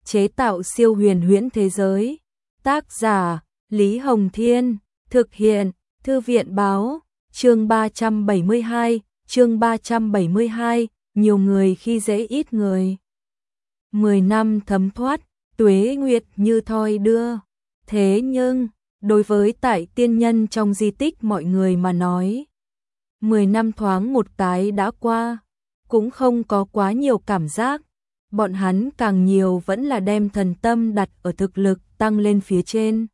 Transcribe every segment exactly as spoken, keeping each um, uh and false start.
chế tạo siêu huyền huyễn thế giới. Tác giả Lý Hồng Thiên, thực hiện Thư viện Báo. Chương ba trăm bảy mươi hai, chương ba trăm bảy mươi hai, nhiều người khi dễ ít người. Mười năm thấm thoát, tuế nguyệt như thoi đưa. Thế nhưng, đối với tại tiên nhân trong di tích mọi người mà nói, mười năm thoáng một cái đã qua, cũng không có quá nhiều cảm giác. Bọn hắn càng nhiều vẫn là đem thần tâm đặt ở thực lực tăng lên phía trên.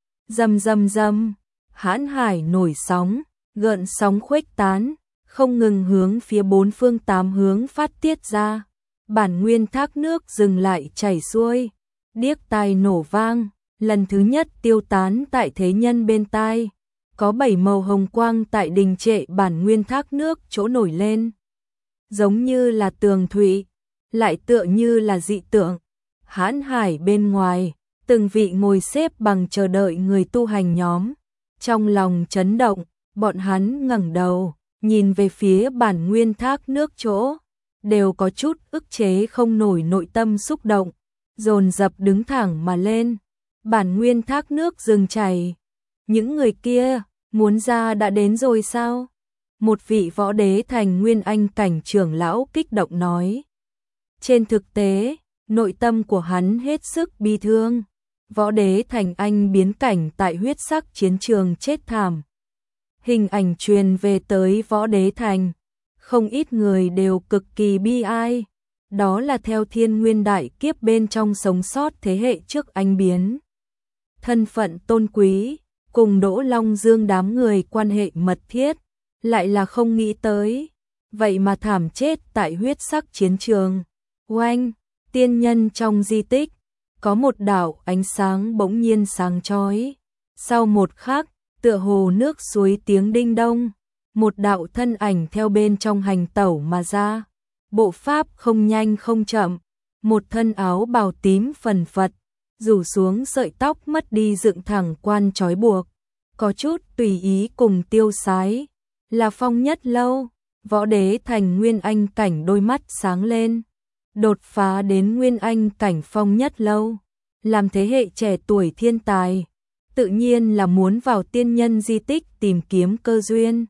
Rầm rầm rầm, hãn hải nổi sóng, gợn sóng khuếch tán, không ngừng hướng phía bốn phương tám hướng phát tiết ra. Bản nguyên thác nước dừng lại chảy xuôi, điếc tai nổ vang, lần thứ nhất tiêu tán tại thế nhân bên tai. Có bảy màu hồng quang tại đình trệ bản nguyên thác nước chỗ nổi lên. Giống như là tường thụy, lại tựa như là dị tượng. Hãn hải bên ngoài, từng vị ngồi xếp bằng chờ đợi người tu hành nhóm. Trong lòng chấn động, bọn hắn ngẩng đầu, nhìn về phía bản nguyên thác nước chỗ, đều có chút ức chế không nổi nội tâm xúc động, dồn dập đứng thẳng mà lên. Bản nguyên thác nước dừng chảy. Những người kia, muốn ra đã đến rồi sao? Một vị võ đế thành nguyên anh cảnh trưởng lão kích động nói. Trên thực tế, nội tâm của hắn hết sức bi thương. Võ đế thành anh biến cảnh tại huyết sắc chiến trường chết thảm. Hình ảnh truyền về tới võ đế thành, không ít người đều cực kỳ bi ai. Đó là theo thiên nguyên đại kiếp bên trong sống sót thế hệ trước anh biến. Thân phận tôn quý, cùng Đỗ Long Dương đám người quan hệ mật thiết, lại là không nghĩ tới. Vậy mà thảm chết tại huyết sắc chiến trường. Oanh, tiên nhân trong di tích, có một đạo ánh sáng bỗng nhiên sáng chói. Sau một khắc, tựa hồ nước suối tiếng đinh đông, một đạo thân ảnh theo bên trong hành tẩu mà ra. Bộ pháp không nhanh không chậm, một thân áo bào tím phần phật, rủ xuống sợi tóc mất đi dựng thẳng quan trói buộc, có chút tùy ý cùng tiêu sái, là Phong Nhất Lâu. Võ đế thành nguyên anh cảnh đôi mắt sáng lên, đột phá đến nguyên anh cảnh Phong Nhất Lâu, làm thế hệ trẻ tuổi thiên tài, tự nhiên là muốn vào tiên nhân di tích tìm kiếm cơ duyên.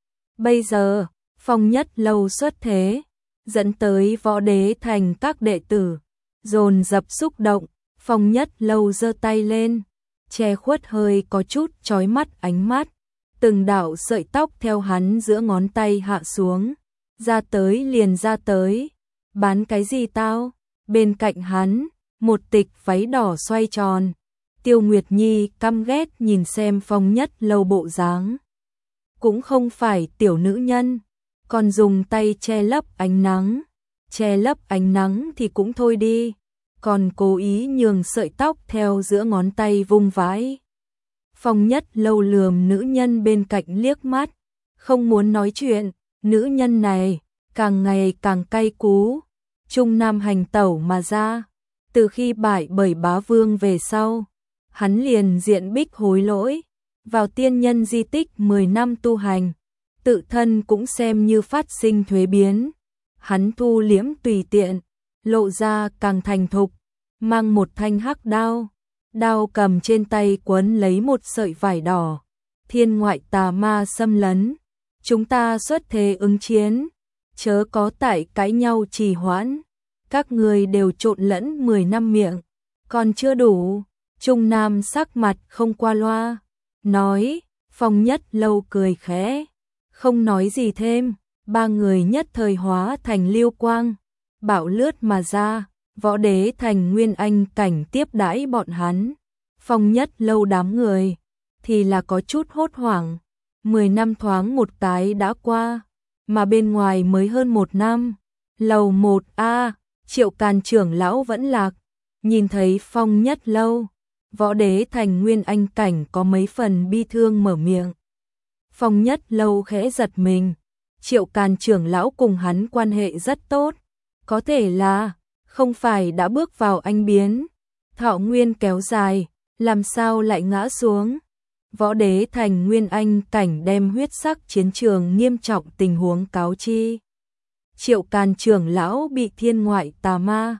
Bây giờ, Phong Nhất Lâu xuất thế, dẫn tới võ đế thành các đệ tử, dồn dập xúc động. Phong Nhất Lâu giơ tay lên, che khuất hơi có chút chói mắt ánh mắt, từng đạo sợi tóc theo hắn giữa ngón tay hạ xuống, ra tới liền ra tới. Bán cái gì tao? Bên cạnh hắn, một tịch váy đỏ xoay tròn. Tiêu Nguyệt Nhi căm ghét nhìn xem Phong Nhất Lâu bộ dáng, cũng không phải tiểu nữ nhân, còn dùng tay che lấp ánh nắng. Che lấp ánh nắng thì cũng thôi đi, còn cố ý nhường sợi tóc theo giữa ngón tay vung vãi. Phong Nhất Lâu lườm nữ nhân bên cạnh liếc mắt, không muốn nói chuyện. Nữ nhân này càng ngày càng cay cú, trung nam hành tẩu mà ra. Từ khi bại bởi bá vương về sau, hắn liền diện bích hối lỗi, vào tiên nhân di tích mười năm tu hành, tự thân cũng xem như phát sinh thuế biến. Hắn thu liễm tùy tiện, lộ ra càng thành thục, mang một thanh hắc đao, đao cầm trên tay quấn lấy một sợi vải đỏ. Thiên ngoại tà ma xâm lấn, chúng ta xuất thế ứng chiến, chớ có tại cãi nhau trì hoãn. Các người đều trộn lẫn mười năm miệng, còn chưa đủ. Trung Nam sắc mặt không qua loa, nói. Phong Nhất Lâu cười khẽ, không nói gì thêm. Ba người nhất thời hóa thành lưu quang, bạo lướt mà ra. Võ đế thành nguyên anh cảnh tiếp đãi bọn hắn. Phong Nhất Lâu đám người thì là có chút hốt hoảng. Mười năm thoáng một cái đã qua, mà bên ngoài mới hơn một năm. Lầu một A, Triệu Càn trưởng lão vẫn lạc, nhìn thấy Phong Nhất Lâu, võ đế thành nguyên anh cảnh có mấy phần bi thương mở miệng. Phong Nhất Lâu khẽ giật mình, Triệu Càn trưởng lão cùng hắn quan hệ rất tốt, có thể là không phải đã bước vào anh biến, thọ nguyên kéo dài, làm sao lại ngã xuống. Võ đế thành nguyên anh cảnh đem huyết sắc chiến trường nghiêm trọng tình huống cáo chi. Triệu Càn trưởng lão bị thiên ngoại tà ma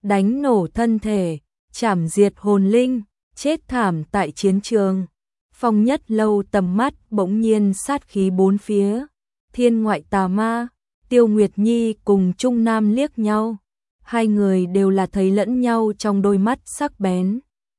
đánh nổ thân thể, chảm diệt hồn linh, chết thảm tại chiến trường. Phong Nhất Lâu tầm mắt bỗng nhiên sát khí bốn phía, thiên ngoại tà ma, Tiêu Nguyệt Nhi cùng Trung Nam liếc nhau, hai người đều là thấy lẫn nhau trong đôi mắt sắc bén.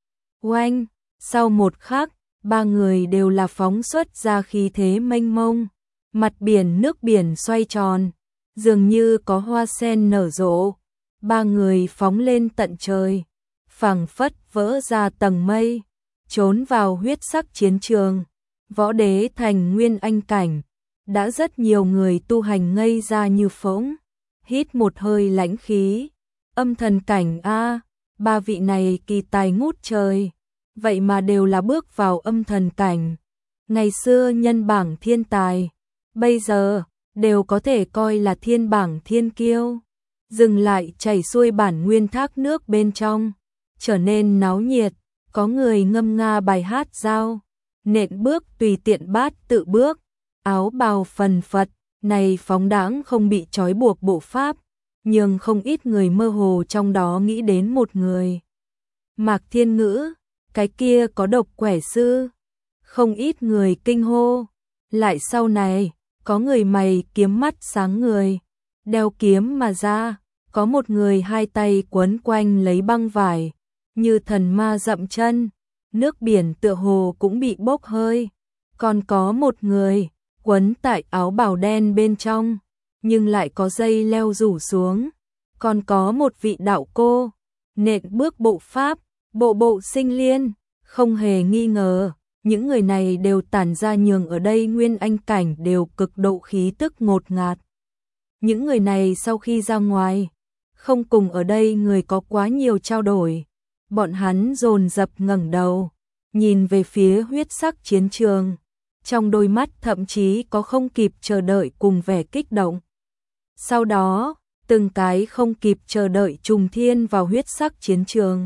Oanh, sau một khắc, ba người đều là phóng xuất ra khí thế mênh mông, mặt biển nước biển xoay tròn, dường như có hoa sen nở rộ, ba người phóng lên tận trời, phảng phất vỡ ra tầng mây, trốn vào huyết sắc chiến trường, võ đế thành nguyên anh cảnh, đã rất nhiều người tu hành ngây ra như phỗng, hít một hơi lãnh khí, âm thần cảnh a, ba vị này kỳ tài ngút trời, vậy mà đều là bước vào âm thần cảnh, ngày xưa nhân bảng thiên tài, bây giờ đều có thể coi là thiên bảng thiên kiêu. Dừng lại chảy xuôi bản nguyên thác nước bên trong, trở nên náo nhiệt, có người ngâm nga bài hát giao, nện bước tùy tiện bát tự bước, áo bào phần phật, này phóng đãng không bị trói buộc bộ pháp, nhưng không ít người mơ hồ trong đó nghĩ đến một người. Mạc Thiên Ngữ, cái kia có độc quẻ sư, không ít người kinh hô, lại sau này, có người mày kiếm mắt sáng người, đeo kiếm mà ra, có một người hai tay quấn quanh lấy băng vải, như thần ma dậm chân, nước biển tựa hồ cũng bị bốc hơi, còn có một người quấn tại áo bào đen bên trong, nhưng lại có dây leo rủ xuống, còn có một vị đạo cô, nện bước bộ pháp, bộ bộ sinh liên, không hề nghi ngờ, những người này đều tản ra nhường ở đây nguyên anh cảnh đều cực độ khí tức ngột ngạt. Những người này sau khi ra ngoài, không cùng ở đây người có quá nhiều trao đổi, bọn hắn dồn dập ngẩng đầu, nhìn về phía huyết sắc chiến trường, trong đôi mắt thậm chí có không kịp chờ đợi cùng vẻ kích động. Sau đó, từng cái không kịp chờ đợi trùng thiên vào huyết sắc chiến trường.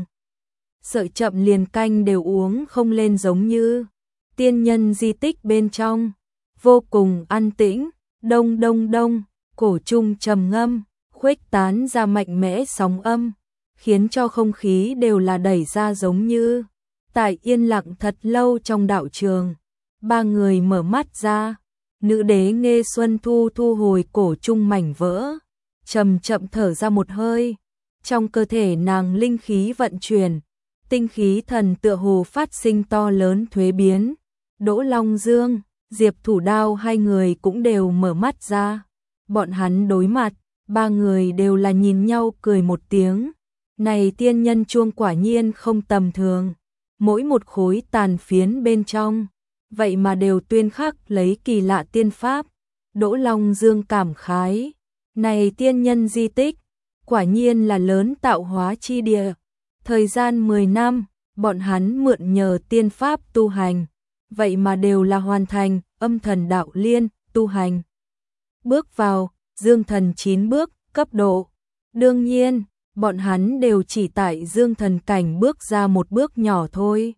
Sợi chậm liền canh đều uống không lên giống như tiên nhân di tích bên trong, vô cùng an tĩnh, đông đông đông, cổ trung trầm ngâm, khuếch tán ra mạnh mẽ sóng âm, khiến cho không khí đều là đẩy ra giống như tại yên lặng thật lâu trong đạo trường. Ba người mở mắt ra, nữ đế Nghê Xuân Thu thu hồi cổ trung mảnh vỡ, chậm chậm thở ra một hơi, trong cơ thể nàng linh khí vận chuyển, tinh khí thần tựa hồ phát sinh to lớn thuế biến. Đỗ Long Dương, Diệp Thủ Đao hai người cũng đều mở mắt ra, bọn hắn đối mặt, ba người đều là nhìn nhau cười một tiếng. Này tiên nhân chuông quả nhiên không tầm thường, mỗi một khối tàn phiến bên trong, vậy mà đều tuyên khắc lấy kỳ lạ tiên pháp. Đỗ Long Dương cảm khái, này tiên nhân di tích, quả nhiên là lớn tạo hóa chi địa. Thời gian mười năm, bọn hắn mượn nhờ tiên pháp tu hành, vậy mà đều là hoàn thành âm thần đạo liên tu hành. Bước vào dương thần chín bước cấp độ, đương nhiên, bọn hắn đều chỉ tại dương thần cảnh bước ra một bước nhỏ thôi.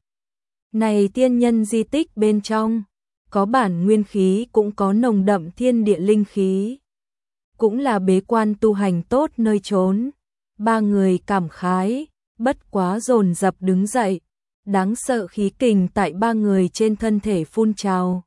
Này tiên nhân di tích bên trong, có bản nguyên khí cũng có nồng đậm thiên địa linh khí, cũng là bế quan tu hành tốt nơi trốn. Ba người cảm khái, bất quá dồn dập đứng dậy, đáng sợ khí kình tại ba người trên thân thể phun trào.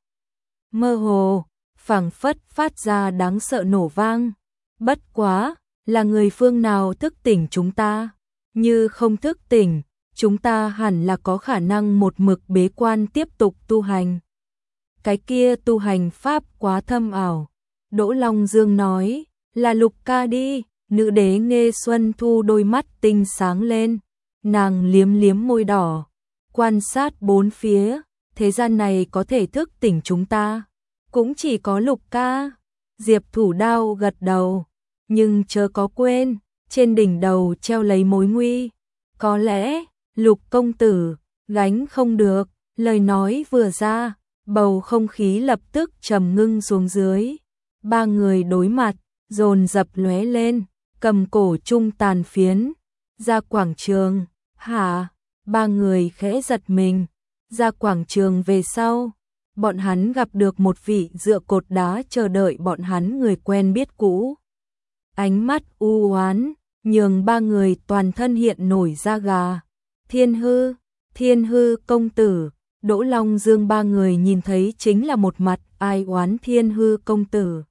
Mơ hồ, phảng phất phát ra đáng sợ nổ vang, bất quá, là người phương nào thức tỉnh chúng ta? Như không thức tỉnh, chúng ta hẳn là có khả năng một mực bế quan tiếp tục tu hành. Cái kia tu hành pháp quá thâm ảo. Đỗ Long Dương nói, là Lục ca đi. Nữ đế Nghê Xuân Thu đôi mắt tinh sáng lên, nàng liếm liếm môi đỏ, quan sát bốn phía, thế gian này có thể thức tỉnh chúng ta, cũng chỉ có Lục ca. Diệp Thủ Đao gật đầu, nhưng chớ có quên, trên đỉnh đầu treo lấy mối nguy, có lẽ Lục công tử gánh không được. Lời nói vừa ra, bầu không khí lập tức trầm ngưng xuống dưới. Ba người đối mặt, dồn dập lóe lên, cầm cổ trung tàn phiến, ra quảng trường. Hả? Ba người khẽ giật mình. Ra quảng trường về sau, bọn hắn gặp được một vị dựa cột đá chờ đợi bọn hắn người quen biết cũ. Ánh mắt u oán, nhường ba người toàn thân hiện nổi da gà. Thiên Hư, Thiên Hư công tử, Đỗ Long Dương ba người nhìn thấy chính là một mặt ai oán Thiên Hư công tử.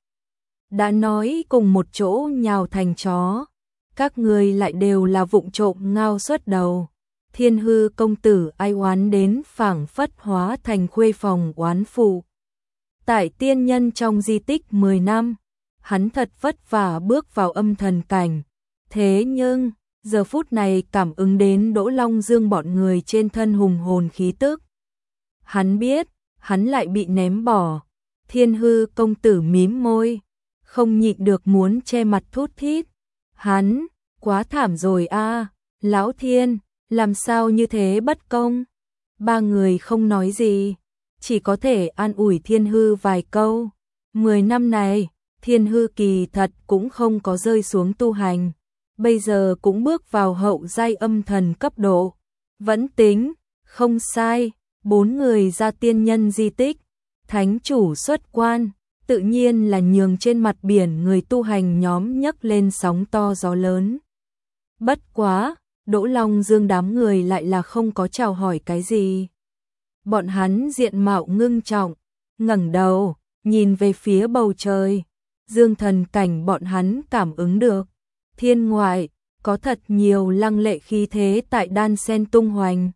Đã nói cùng một chỗ nhào thành chó, các người lại đều là vụng trộm ngao xuất đầu. Thiên Hư công tử ai oán đến phảng phất hóa thành khuê phòng oán phụ. Tại tiên nhân trong di tích mười năm, hắn thật vất vả bước vào âm thần cảnh. Thế nhưng, giờ phút này cảm ứng đến Đỗ Long Dương bọn người trên thân hùng hồn khí tức. Hắn biết, hắn lại bị ném bỏ. Thiên Hư công tử mím môi, không nhịn được muốn che mặt thút thít. Hắn, quá thảm rồi a, lão Thiên, làm sao như thế bất công. Ba người không nói gì, chỉ có thể an ủi Thiên Hư vài câu. Mười năm này, Thiên Hư kỳ thật cũng không có rơi xuống tu hành. Bây giờ cũng bước vào hậu giai âm thần cấp độ. Vẫn tính, không sai, bốn người ra tiên nhân di tích. Thánh chủ xuất quan, tự nhiên là nhường trên mặt biển người tu hành nhóm nhấc lên sóng to gió lớn. Bất quá, Đỗ Long Dương đám người lại là không có chào hỏi cái gì. Bọn hắn diện mạo ngưng trọng, ngẩng đầu, nhìn về phía bầu trời. Dương thần cảnh bọn hắn cảm ứng được. Thiên ngoại, có thật nhiều lăng lệ khí thế tại đan sen tung hoành.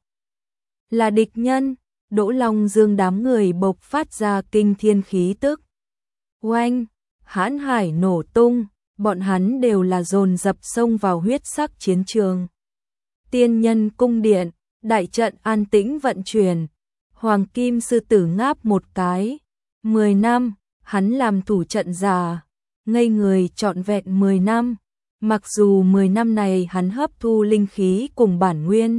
Là địch nhân, Đỗ Long Dương đám người bộc phát ra kinh thiên khí tức. Oanh, hãn hải nổ tung, bọn hắn đều là dồn dập xông vào huyết sắc chiến trường. Tiên nhân cung điện, đại trận an tĩnh vận chuyển. Hoàng Kim sư tử ngáp một cái. Mười năm, hắn làm thủ trận giả, ngây người trọn vẹn mười năm. Mặc dù mười năm này hắn hấp thu linh khí cùng bản nguyên,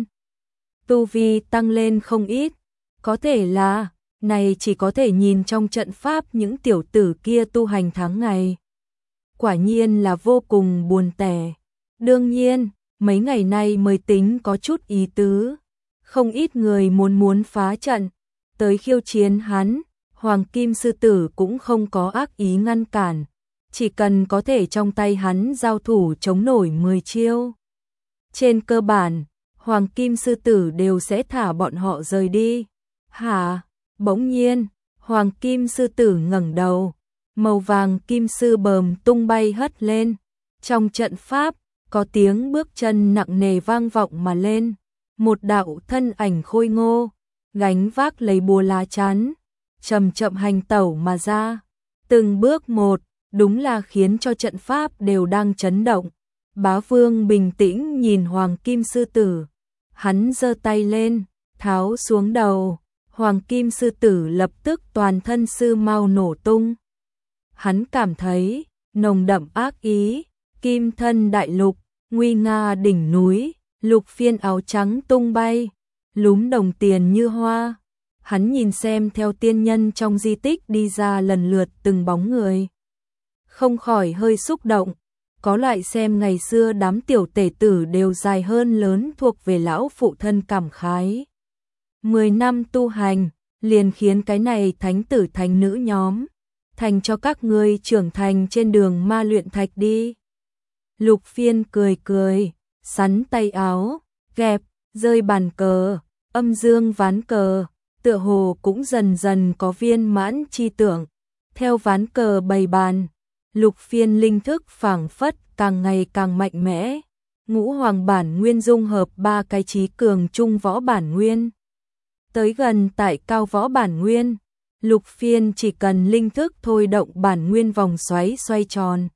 tu vi tăng lên không ít, có thể là, này chỉ có thể nhìn trong trận pháp những tiểu tử kia tu hành tháng ngày. Quả nhiên là vô cùng buồn tẻ. Đương nhiên, mấy ngày nay mới tính có chút ý tứ. Không ít người muốn muốn phá trận, tới khiêu chiến hắn, Hoàng Kim sư tử cũng không có ác ý ngăn cản. Chỉ cần có thể trong tay hắn giao thủ chống nổi mười chiêu. Trên cơ bản, Hoàng Kim sư tử đều sẽ thả bọn họ rời đi. Hả? Bỗng nhiên, Hoàng Kim sư tử ngẩng đầu, màu vàng kim sư bờm tung bay hất lên. Trong trận pháp, có tiếng bước chân nặng nề vang vọng mà lên. Một đạo thân ảnh khôi ngô, gánh vác lấy búa lá chắn, chậm chậm hành tẩu mà ra. Từng bước một, đúng là khiến cho trận pháp đều đang chấn động. Bá Vương bình tĩnh nhìn Hoàng Kim sư tử. Hắn giơ tay lên, tháo xuống đầu. Hoàng Kim sư tử lập tức toàn thân sư mau nổ tung. Hắn cảm thấy nồng đậm ác ý, kim thân đại lục, nguy nga đỉnh núi, lục phiên áo trắng tung bay, lúm đồng tiền như hoa. Hắn nhìn xem theo tiên nhân trong di tích đi ra lần lượt từng bóng người. Không khỏi hơi xúc động, có loại xem ngày xưa đám tiểu tể tử đều dài hơn lớn thuộc về lão phụ thân cảm khái. Mười năm tu hành, liền khiến cái này thánh tử thánh nữ nhóm, thành cho các ngươi trưởng thành trên đường ma luyện thạch đi. Lục phiên cười cười, sắn tay áo, gẹp, rơi bàn cờ, âm dương ván cờ, tựa hồ cũng dần dần có viên mãn chi tưởng. Theo ván cờ bày bàn, lục phiên linh thức phảng phất càng ngày càng mạnh mẽ. Ngũ hoàng bản nguyên dung hợp ba cái trí cường trung võ bản nguyên. Tới gần tại cao võ bản nguyên, lục phiên chỉ cần linh thức thôi động bản nguyên vòng xoáy xoay tròn,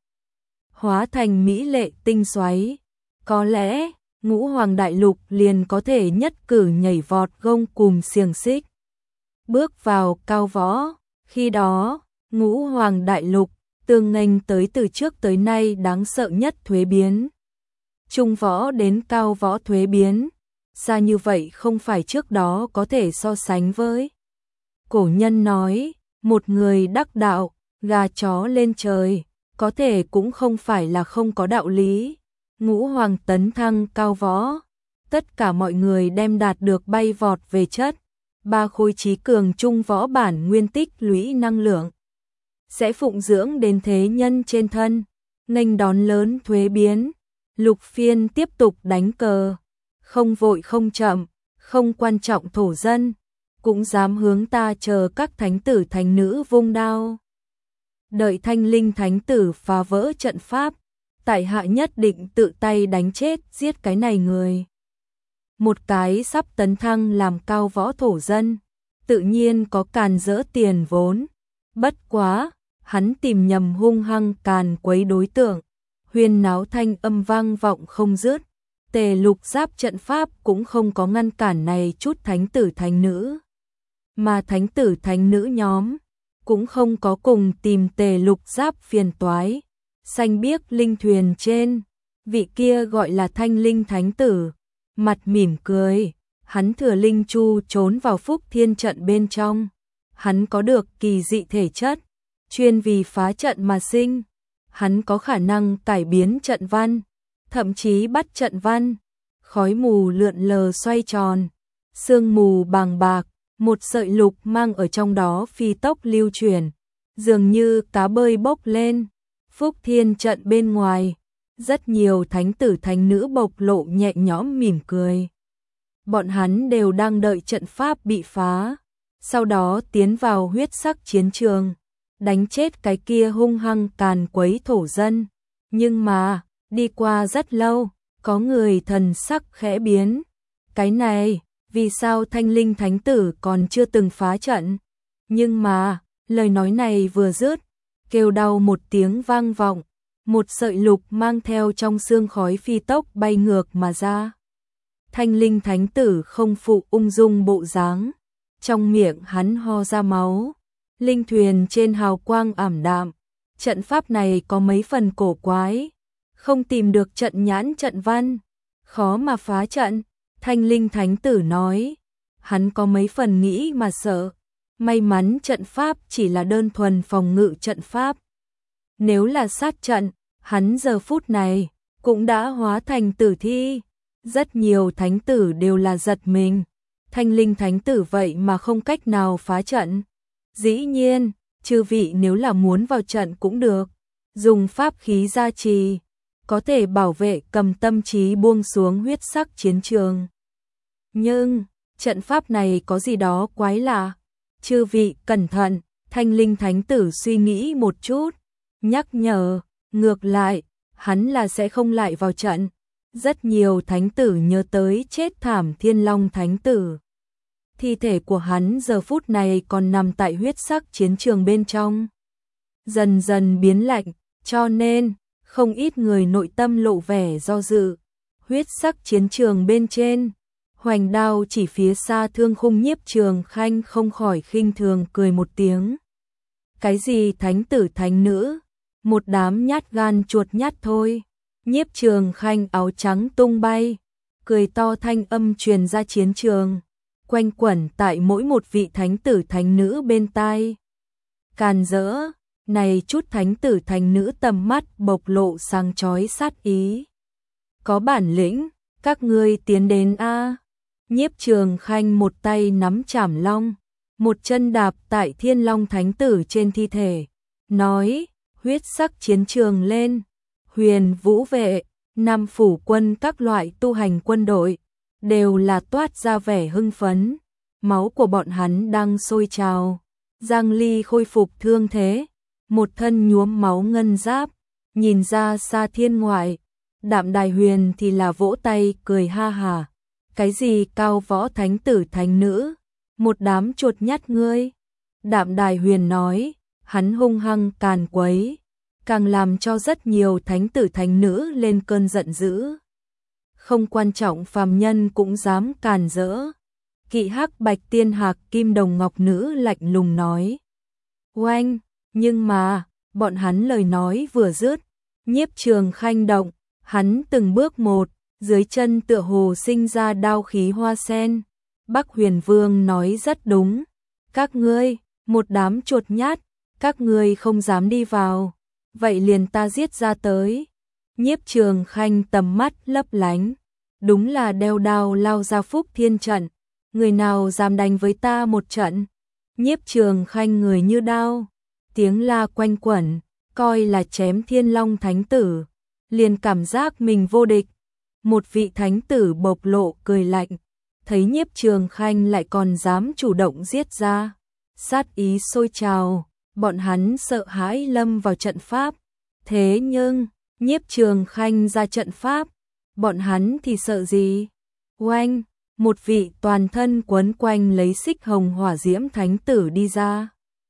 hóa thành mỹ lệ tinh xoáy. Có lẽ, ngũ hoàng đại lục liền có thể nhất cử nhảy vọt gông cùm xiềng xích. Bước vào cao võ, khi đó, ngũ hoàng đại lục, tương nghênh tới từ trước tới nay đáng sợ nhất thuế biến. Trung võ đến cao võ thuế biến, xa như vậy không phải trước đó có thể so sánh với. Cổ nhân nói, một người đắc đạo, gà chó lên trời, có thể cũng không phải là không có đạo lý. Ngũ hoàng tấn thăng cao võ, tất cả mọi người đem đạt được bay vọt về chất. Ba khối trí cường trung võ bản nguyên tích lũy năng lượng, sẽ phụng dưỡng đến thế nhân trên thân, nghênh đón lớn thuế biến. Lục Phiên tiếp tục đánh cờ, không vội không chậm, không quan trọng thổ dân, cũng dám hướng ta chờ các thánh tử thánh nữ vung đao. Đợi Thanh Linh thánh tử phá vỡ trận pháp, tại hạ nhất định tự tay đánh chết giết cái này người. Một cái sắp tấn thăng làm cao võ thổ dân, tự nhiên có càn rỡ tiền vốn. Bất quá, hắn tìm nhầm hung hăng càn quấy đối tượng, huyên náo thanh âm vang vọng không dứt. Tề Lục Giáp trận pháp cũng không có ngăn cản này chút thánh tử thánh nữ. Mà thánh tử thánh nữ nhóm cũng không có cùng tìm Tề Lục Giáp phiền toái. Xanh biếc linh thuyền trên, vị kia gọi là Thanh Linh thánh tử, mặt mỉm cười, hắn thừa linh chu trốn vào Phúc Thiên trận bên trong. Hắn có được kỳ dị thể chất, chuyên vì phá trận mà sinh. Hắn có khả năng cải biến trận văn, thậm chí bắt trận văn. Khói mù lượn lờ xoay tròn, sương mù bàng bạc, một sợi lục mang ở trong đó phi tốc lưu chuyển, dường như cá bơi bốc lên. Phúc Thiên trận bên ngoài, rất nhiều thánh tử thánh nữ bộc lộ nhẹ nhõm mỉm cười. Bọn hắn đều đang đợi trận pháp bị phá, sau đó tiến vào huyết sắc chiến trường, đánh chết cái kia hung hăng càn quấy thổ dân. Nhưng mà, đi qua rất lâu, có người thần sắc khẽ biến. Cái này, vì sao Thanh Linh thánh tử còn chưa từng phá trận? Nhưng mà, lời nói này vừa dứt, kêu đau một tiếng vang vọng, một sợi lục mang theo trong sương khói phi tốc bay ngược mà ra. Thanh Linh thánh tử không phụ ung dung bộ dáng, trong miệng hắn ho ra máu, linh thuyền trên hào quang ảm đạm. Trận pháp này có mấy phần cổ quái, không tìm được trận nhãn trận văn, khó mà phá trận. Thanh Linh thánh tử nói, hắn có mấy phần nghĩ mà sợ. May mắn trận pháp chỉ là đơn thuần phòng ngự trận pháp. Nếu là sát trận, hắn giờ phút này cũng đã hóa thành tử thi. Rất nhiều thánh tử đều là giật mình. Thanh Linh thánh tử vậy mà không cách nào phá trận. Dĩ nhiên, chư vị nếu là muốn vào trận cũng được. Dùng pháp khí gia trì, có thể bảo vệ cầm tâm trí buông xuống huyết sắc chiến trường. Nhưng, trận pháp này có gì đó quái lạ. Chư vị cẩn thận, Thanh Linh thánh tử suy nghĩ một chút, nhắc nhở, ngược lại, hắn là sẽ không lại vào trận. Rất nhiều thánh tử nhớ tới chết thảm Thiên Long thánh tử. Thi thể của hắn giờ phút này còn nằm tại huyết sắc chiến trường bên trong. Dần dần biến lạnh, cho nên, không ít người nội tâm lộ vẻ do dự. Huyết sắc chiến trường bên trên, hoành đao chỉ phía xa Thương Khung Nhiếp Trường Khanh không khỏi khinh thường cười một tiếng. Cái gì thánh tử thánh nữ, một đám nhát gan chuột nhát thôi. Nhiếp Trường Khanh áo trắng tung bay, cười to thanh âm truyền ra chiến trường, quanh quẩn tại mỗi một vị thánh tử thánh nữ bên tai. Càn rỡ, này chút thánh tử thánh nữ tầm mắt bộc lộ sáng chói sát ý. Có bản lĩnh, các ngươi tiến đến a. Nhiếp Trường Khanh một tay nắm chảm long, một chân đạp tại Thiên Long thánh tử trên thi thể, nói, huyết sắc chiến trường lên. Huyền Vũ vệ, Nam phủ quân các loại tu hành quân đội, đều là toát ra vẻ hưng phấn. Máu của bọn hắn đang sôi trào. Giang Ly khôi phục thương thế, một thân nhuốm máu ngân giáp, nhìn ra xa thiên ngoại. Đạm Đài Huyền thì là vỗ tay cười ha hà. Cái gì cao võ thánh tử thánh nữ, một đám chuột nhát ngươi. Đạm Đài Huyền nói, hắn hung hăng càn quấy, càng làm cho rất nhiều thánh tử thánh nữ lên cơn giận dữ. Không quan trọng phàm nhân cũng dám càn rỡ. Kỵ Hắc Bạch Tiên Hạc Kim Đồng Ngọc Nữ lạnh lùng nói. Oanh, nhưng mà, bọn hắn lời nói vừa dứt, Nhiếp Trường Khanh động, hắn từng bước một, dưới chân tựa hồ sinh ra đao khí hoa sen. Bắc Huyền Vương nói rất đúng. Các ngươi, một đám chuột nhát, các ngươi không dám đi vào. Vậy liền ta giết ra tới. Nhiếp Trường Khanh tầm mắt lấp lánh. Đúng là đeo đao lao ra Phúc Thiên trận. Người nào dám đánh với ta một trận? Nhiếp Trường Khanh người như đao. Tiếng la quanh quẩn, coi là chém Thiên Long thánh tử. liền cảm giác mình vô địch. Một vị thánh tử bộc lộ cười lạnh, thấy Nhiếp Trường Khanh lại còn dám chủ động giết ra, sát ý sôi trào, bọn hắn sợ hãi lâm vào trận pháp. Thế nhưng, Nhiếp Trường Khanh ra trận pháp, bọn hắn thì sợ gì? Oanh, một vị toàn thân quấn quanh lấy xích hồng hỏa diễm thánh tử đi ra.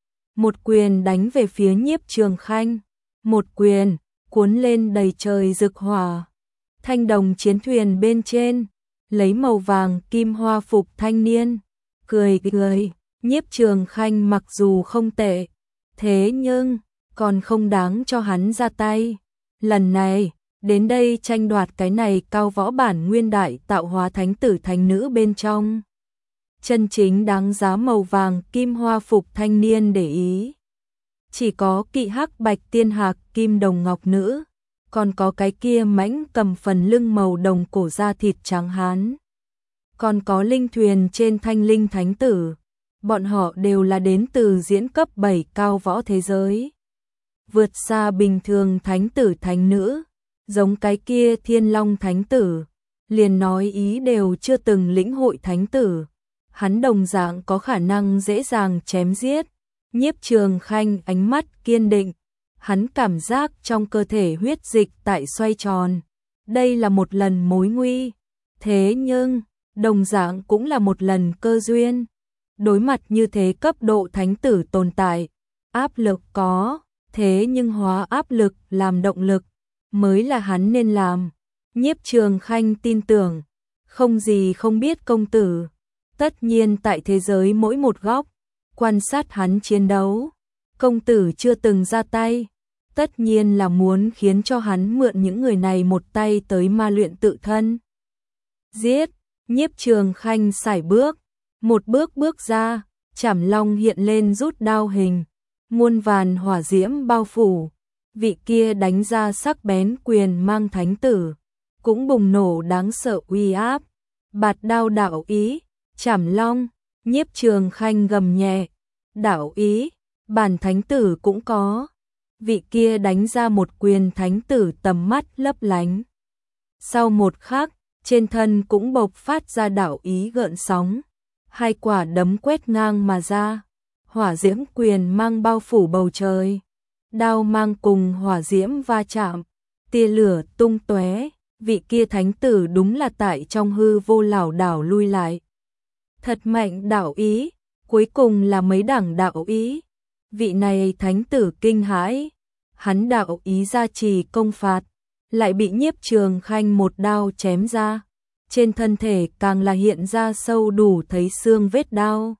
Một quyền đánh về phía Nhiếp Trường Khanh, một quyền cuốn lên đầy trời rực hỏa. Thanh đồng chiến thuyền bên trên, lấy màu vàng kim hoa phục thanh niên, cười cười, Nhiếp Trường Khanh mặc dù không tệ, thế nhưng còn không đáng cho hắn ra tay. Lần này, đến đây tranh đoạt cái này cao võ bản nguyên đại tạo hóa thánh tử thánh nữ bên trong. Chân chính đáng giá màu vàng kim hoa phục thanh niên để ý. Chỉ có kỵ hắc bạch tiên hạc kim đồng ngọc nữ, còn có cái kia mãnh cầm phần lưng màu đồng cổ da thịt trắng hán. Còn có linh thuyền trên thanh linh thánh tử, bọn họ đều là đến từ diễn cấp bảy cao võ thế giới. Vượt xa bình thường thánh tử thánh nữ, giống cái kia thiên long thánh tử, liền nói ý đều chưa từng lĩnh hội thánh tử. Hắn đồng dạng có khả năng dễ dàng chém giết. Nhiếp Trường Khanh ánh mắt kiên định, hắn cảm giác trong cơ thể huyết dịch tại xoay tròn. Đây là một lần mối nguy, thế nhưng, đồng dạng cũng là một lần cơ duyên. Đối mặt như thế cấp độ thánh tử tồn tại, áp lực có, thế nhưng hóa áp lực làm động lực, mới là hắn nên làm. Nhiếp Trường Khanh tin tưởng, không gì không biết công tử, tất nhiên tại thế giới mỗi một góc, quan sát hắn chiến đấu, công tử chưa từng ra tay, tất nhiên là muốn khiến cho hắn mượn những người này một tay tới ma luyện tự thân. Giết, Nhiếp Trường Khanh sải bước, một bước bước ra, Trảm Long hiện lên rút đao hình, muôn vàn hỏa diễm bao phủ, vị kia đánh ra sắc bén quyền mang thánh tử, cũng bùng nổ đáng sợ uy áp, bạt đao đạo ý, Trảm Long, Nhiếp Trường Khanh gầm nhẹ, đạo ý, bản thánh tử cũng có, vị kia đánh ra một quyền thánh tử tầm mắt lấp lánh. Sau một khắc, trên thân cũng bộc phát ra đạo ý gợn sóng, hai quả đấm quét ngang mà ra, hỏa diễm quyền mang bao phủ bầu trời, đao mang cùng hỏa diễm va chạm, tia lửa tung tóe, vị kia thánh tử đúng là tại trong hư vô lảo đảo lui lại. Thật mạnh đạo ý, cuối cùng là mấy đẳng đạo ý, vị này thánh tử kinh hãi, hắn đạo ý gia trì công phạt, lại bị Nhiếp Trường Khanh một đao chém ra, trên thân thể càng là hiện ra sâu đủ thấy xương vết đao.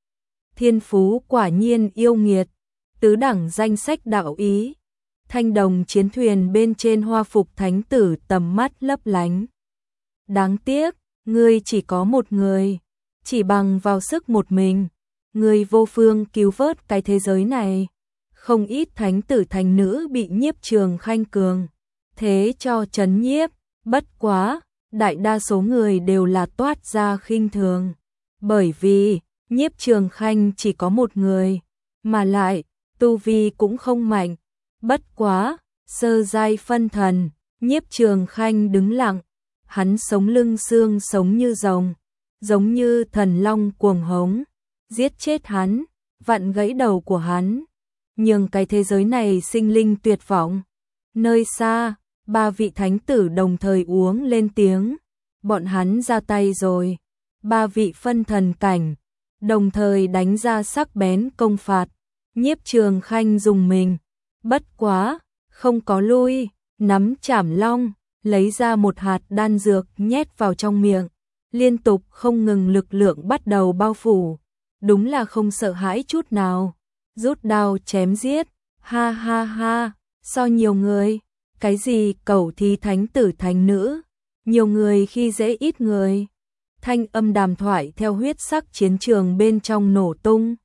Thiên phú quả nhiên yêu nghiệt, tứ đẳng danh sách đạo ý, thanh đồng chiến thuyền bên trên hoa phục thánh tử tầm mắt lấp lánh. Đáng tiếc, ngươi chỉ có một người, chỉ bằng vào sức một mình, ngươi vô phương cứu vớt cái thế giới này. Không ít thánh tử thánh nữ bị Nhiếp Trường Khanh cường thế cho chấn nhiếp, bất quá, đại đa số người đều là toát ra khinh thường, bởi vì Nhiếp Trường Khanh chỉ có một người, mà lại tu vi cũng không mạnh, bất quá, sơ giai phân thần, Nhiếp Trường Khanh đứng lặng, hắn sống lưng xương sống như rồng, giống như thần long cuồng hống, giết chết hắn, vặn gãy đầu của hắn, nhưng cái thế giới này sinh linh tuyệt vọng. Nơi xa, ba vị thánh tử đồng thời uống lên tiếng, bọn hắn ra tay rồi, ba vị phân thần cảnh, đồng thời đánh ra sắc bén công phạt, Nhiếp Trường Khanh dùng mình, bất quá, không có lui, nắm Trảm Long, lấy ra một hạt đan dược nhét vào trong miệng, liên tục không ngừng lực lượng bắt đầu bao phủ, đúng là không sợ hãi chút nào, rút đao chém giết, ha ha ha, so nhiều người, cái gì cẩu thí thánh tử thánh nữ, nhiều người khi dễ ít người. Thanh âm đàm thoại theo huyết sắc chiến trường bên trong nổ tung.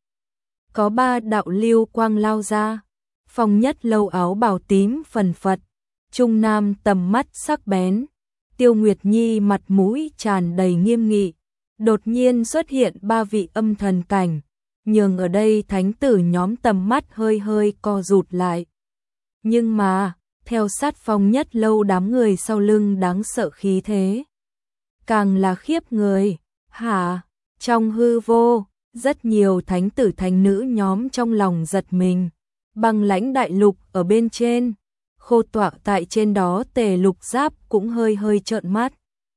Có ba đạo lưu quang lao ra, phòng nhất lâu áo bào tím phần phật, trung nam tầm mắt sắc bén, Tiêu Nguyệt Nhi mặt mũi tràn đầy nghiêm nghị, đột nhiên xuất hiện ba vị âm thần cảnh, nhường ở đây thánh tử nhóm tầm mắt hơi hơi co rụt lại. Nhưng mà, theo sát Phong Nhất Lâu đám người sau lưng đáng sợ khí thế. Càng là khiếp người, hả? Trong hư vô, rất nhiều thánh tử thánh nữ nhóm trong lòng giật mình. Băng Lãnh đại lục ở bên trên, khô tọa tại trên đó Tề Lục Giáp cũng hơi hơi trợn mắt.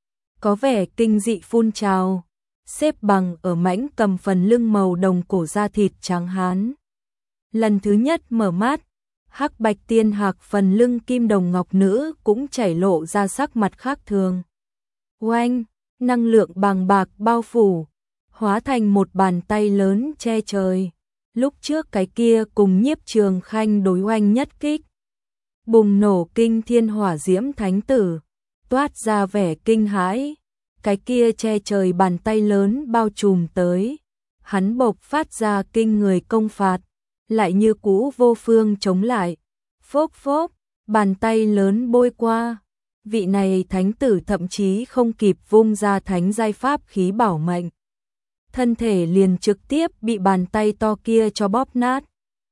Có vẻ kinh dị phun trào, xếp bằng ở mãnh cầm phần lưng màu đồng cổ da thịt trắng hán. Lần thứ nhất mở mắt, Hắc Bạch Tiên Hạc phần lưng kim đồng ngọc nữ cũng chảy lộ ra sắc mặt khác thường. Oanh, năng lượng bàng bạc bao phủ, hóa thành một bàn tay lớn che trời. Lúc trước cái kia cùng Nhiếp Trường Khanh đối oanh nhất kích. Bùng nổ kinh thiên hỏa diễm thánh tử, toát ra vẻ kinh hãi. Cái kia che trời bàn tay lớn bao trùm tới. Hắn bộc phát ra kinh người công phạt, lại như cũ vô phương chống lại. Phốc phốc, bàn tay lớn bôi qua. Vị này thánh tử thậm chí không kịp vung ra thánh giai pháp khí bảo mệnh. Thân thể liền trực tiếp bị bàn tay to kia cho bóp nát.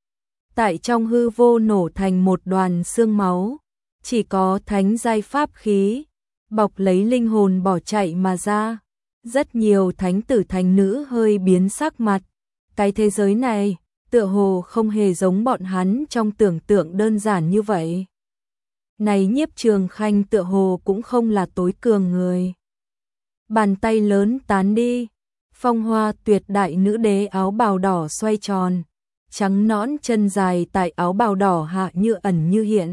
Tại trong hư vô nổ thành một đoàn xương máu, chỉ có thánh giai pháp khí, bọc lấy linh hồn bỏ chạy mà ra. Rất nhiều thánh tử thánh nữ hơi biến sắc mặt. Cái thế giới này, tựa hồ không hề giống bọn hắn trong tưởng tượng đơn giản như vậy. Này Nhiếp Trường Khanh tựa hồ cũng không là tối cường người. Bàn tay lớn tán đi, phong hoa tuyệt đại nữ đế áo bào đỏ xoay tròn, trắng nõn chân dài tại áo bào đỏ hạ như ẩn như hiện.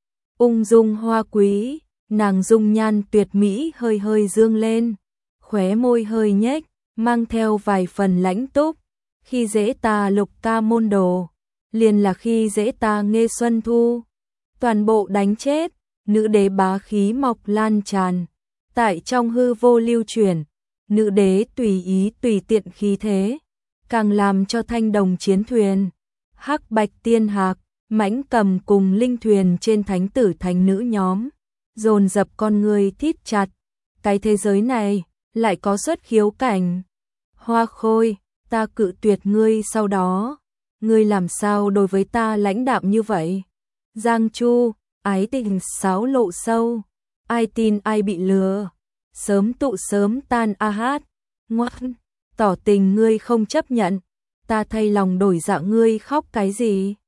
Ung dung hoa quý, nàng dung nhan tuyệt mỹ hơi hơi dương lên, khóe môi hơi nhếch, mang theo vài phần lãnh túc. Khi dễ ta Lục Ca môn đồ, liền là khi dễ ta Nghê Xuân Thu. Toàn bộ đánh chết, nữ đế bá khí mọc lan tràn, tại trong hư vô lưu chuyển, nữ đế tùy ý tùy tiện khí thế, càng làm cho thanh đồng chiến thuyền, Hắc Bạch Tiên Hạc, mãnh cầm cùng linh thuyền trên thánh tử thánh nữ nhóm, dồn dập con người thít chặt. Cái thế giới này lại có xuất khiếu cảnh. Hoa Khôi, ta cự tuyệt ngươi sau đó, ngươi làm sao đối với ta lãnh đạm như vậy? Giang Chu, ái tình sáo lộ sâu, ai tin ai bị lừa, sớm tụ sớm tan a hát, ngoan, tỏ tình ngươi không chấp nhận, ta thay lòng đổi dạ ngươi khóc cái gì?